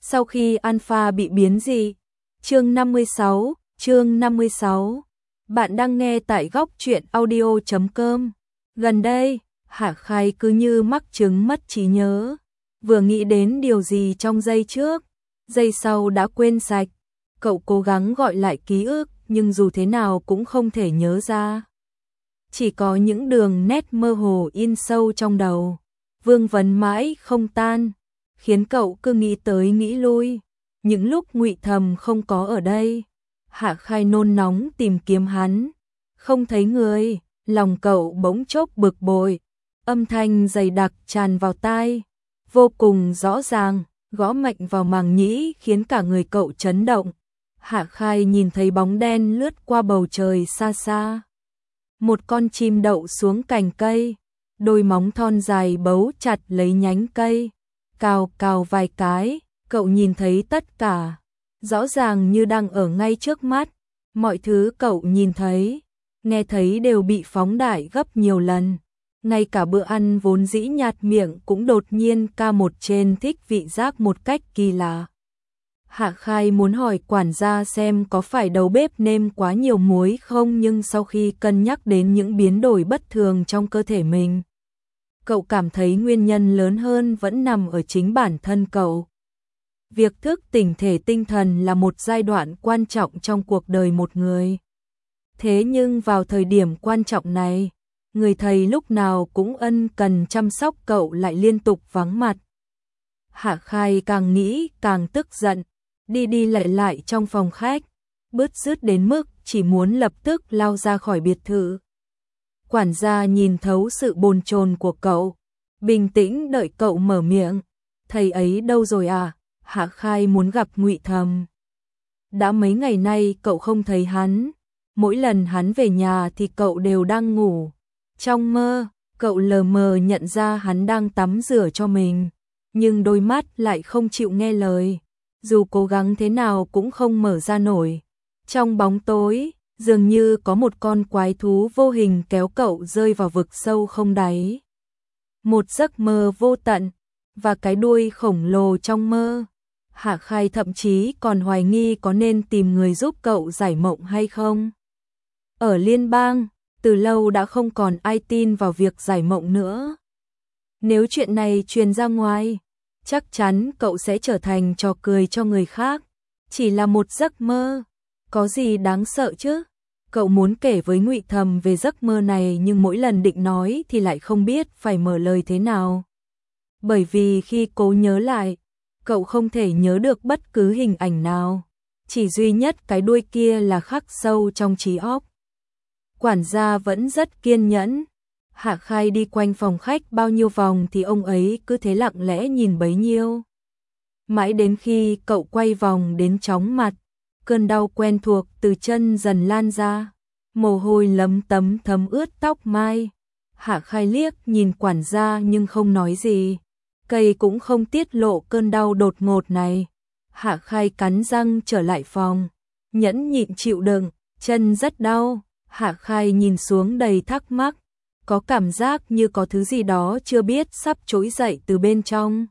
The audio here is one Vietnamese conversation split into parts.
Sau khi Alpha bị biến dị. Chương 56. Bạn đang nghe tại góc truyện audio.com. Gần đây, Hạ Khai cứ như mắc chứng mất trí nhớ. Vừa nghĩ đến điều gì trong giây trước, giây sau đã quên sạch. Cậu cố gắng gọi lại ký ức, nhưng dù thế nào cũng không thể nhớ ra. Chỉ có những đường nét mơ hồ in sâu trong đầu, vương vấn mãi không tan, khiến cậu cứ nghĩ tới nghĩ lui. Những lúc Ngụy Thầm không có ở đây, Hạ Khai nôn nóng tìm kiếm hắn, không thấy người, lòng cậu bỗng chốc bực bội, âm thanh dày đặc tràn vào tai, vô cùng rõ ràng, gõ mạnh vào màng nhĩ khiến cả người cậu chấn động. Hạ Khai nhìn thấy bóng đen lướt qua bầu trời xa xa. Một con chim đậu xuống cành cây, đôi móng thon dài bấu chặt lấy nhánh cây, cào cào vài cái, cậu nhìn thấy tất cả, rõ ràng như đang ở ngay trước mắt. Mọi thứ cậu nhìn thấy, nghe thấy đều bị phóng đại gấp nhiều lần. Ngay cả bữa ăn vốn dĩ nhạt miệng cũng đột nhiên ca một trên thích vị giác một cách kỳ lạ. Hạ Khai muốn hỏi quản gia xem có phải đầu bếp nêm quá nhiều muối không, nhưng sau khi cân nhắc đến những biến đổi bất thường trong cơ thể mình, cậu cảm thấy nguyên nhân lớn hơn vẫn nằm ở chính bản thân cậu. Việc thức tỉnh thể tinh thần là một giai đoạn quan trọng trong cuộc đời một người. Thế nhưng vào thời điểm quan trọng này, người thầy lúc nào cũng ân cần chăm sóc cậu lại liên tục vắng mặt. Hạ Khai càng nghĩ càng tức giận, đi đi lại lại trong phòng khách, bứt rứt đến mức chỉ muốn lập tức lao ra khỏi biệt thự. Quản gia nhìn thấu sự bồn chồn của cậu, bình tĩnh đợi cậu mở miệng. Thầy ấy đâu rồi à? Hạ Khai muốn gặp Ngụy Thầm. Đã mấy ngày nay cậu không thấy hắn, mỗi lần hắn về nhà thì cậu đều đang ngủ. Trong mơ, cậu lờ mờ nhận ra hắn đang tắm rửa cho mình, nhưng đôi mắt lại không chịu nghe lời, dù cố gắng thế nào cũng không mở ra nổi. Trong bóng tối, dường như có một con quái thú vô hình kéo cậu rơi vào vực sâu không đáy. Một giấc mơ vô tận, và cái đuôi khổng lồ trong mơ. Hạ Khai thậm chí còn hoài nghi có nên tìm người giúp cậu giải mộng hay không. Ở liên bang, từ lâu đã không còn ai tin vào việc giải mộng nữa. Nếu chuyện này truyền ra ngoài, chắc chắn cậu sẽ trở thành trò cười cho người khác. Chỉ là một giấc mơ, có gì đáng sợ chứ? Cậu muốn kể với Ngụy Thầm về giấc mơ này, nhưng mỗi lần định nói thì lại không biết phải mở lời thế nào. Bởi vì khi cố nhớ lại, cậu không thể nhớ được bất cứ hình ảnh nào, chỉ duy nhất cái đuôi kia là khắc sâu trong trí óc. Quản gia vẫn rất kiên nhẫn. Hạ Khai đi quanh phòng khách bao nhiêu vòng thì ông ấy cứ thế lặng lẽ nhìn bấy nhiêu. Mãi đến khi cậu quay vòng đến chóng mặt, cơn đau quen thuộc từ chân dần lan ra, mồ hôi lấm tấm thấm ướt tóc mai. Hạ Khai liếc nhìn quản gia nhưng không nói gì, cây cũng không tiết lộ cơn đau đột ngột này. Hạ Khai cắn răng trở lại phòng, nhẫn nhịn chịu đựng, chân rất đau. Hạ Khai nhìn xuống đầy thắc mắc, có cảm giác như có thứ gì đó chưa biết sắp trỗi dậy từ bên trong.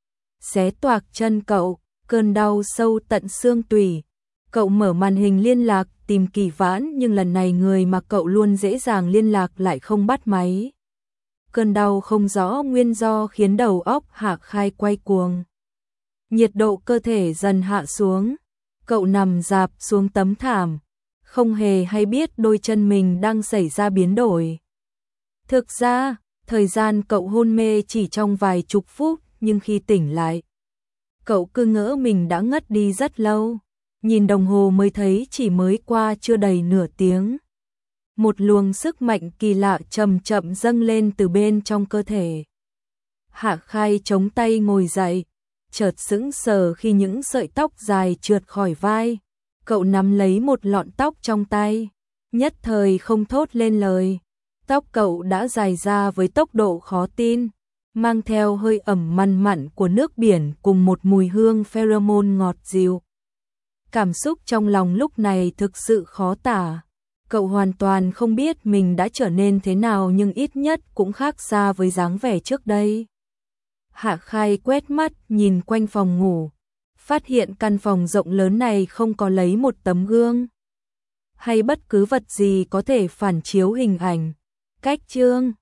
Xé toạc chân cậu, cơn đau sâu tận xương tủy. Cậu mở màn hình liên lạc tìm Kỳ Vãn, nhưng lần này người mà cậu luôn dễ dàng liên lạc lại không bắt máy. Cơn đau không rõ nguyên do khiến đầu óc Hạ Khai quay cuồng. Nhiệt độ cơ thể dần hạ xuống, cậu nằm rạp xuống tấm thảm, không hề hay biết đôi chân mình đang xảy ra biến đổi. Thực ra, thời gian cậu hôn mê chỉ trong vài chục phút, nhưng khi tỉnh lại, cậu cứ ngỡ mình đã ngất đi rất lâu. Nhìn đồng hồ mới thấy chỉ mới qua chưa đầy nửa tiếng. Một luồng sức mạnh kỳ lạ chậm chậm dâng lên từ bên trong cơ thể. Hạ Khai chống tay ngồi dậy, chợt sững sờ khi những sợi tóc dài trượt khỏi vai. Cậu nắm lấy một lọn tóc trong tay, nhất thời không thốt lên lời. Tóc cậu đã dài ra với tốc độ khó tin, mang theo hơi ẩm mặn mặn của nước biển cùng một mùi hương pheromone ngọt dịu. Cảm xúc trong lòng lúc này thực sự khó tả. Cậu hoàn toàn không biết mình đã trở nên thế nào, nhưng ít nhất cũng khác xa với dáng vẻ trước đây. Hạ Khai quét mắt nhìn quanh phòng ngủ. phát hiện căn phòng rộng lớn này không có lấy một tấm gương hay bất cứ vật gì có thể phản chiếu hình ảnh. Cách chương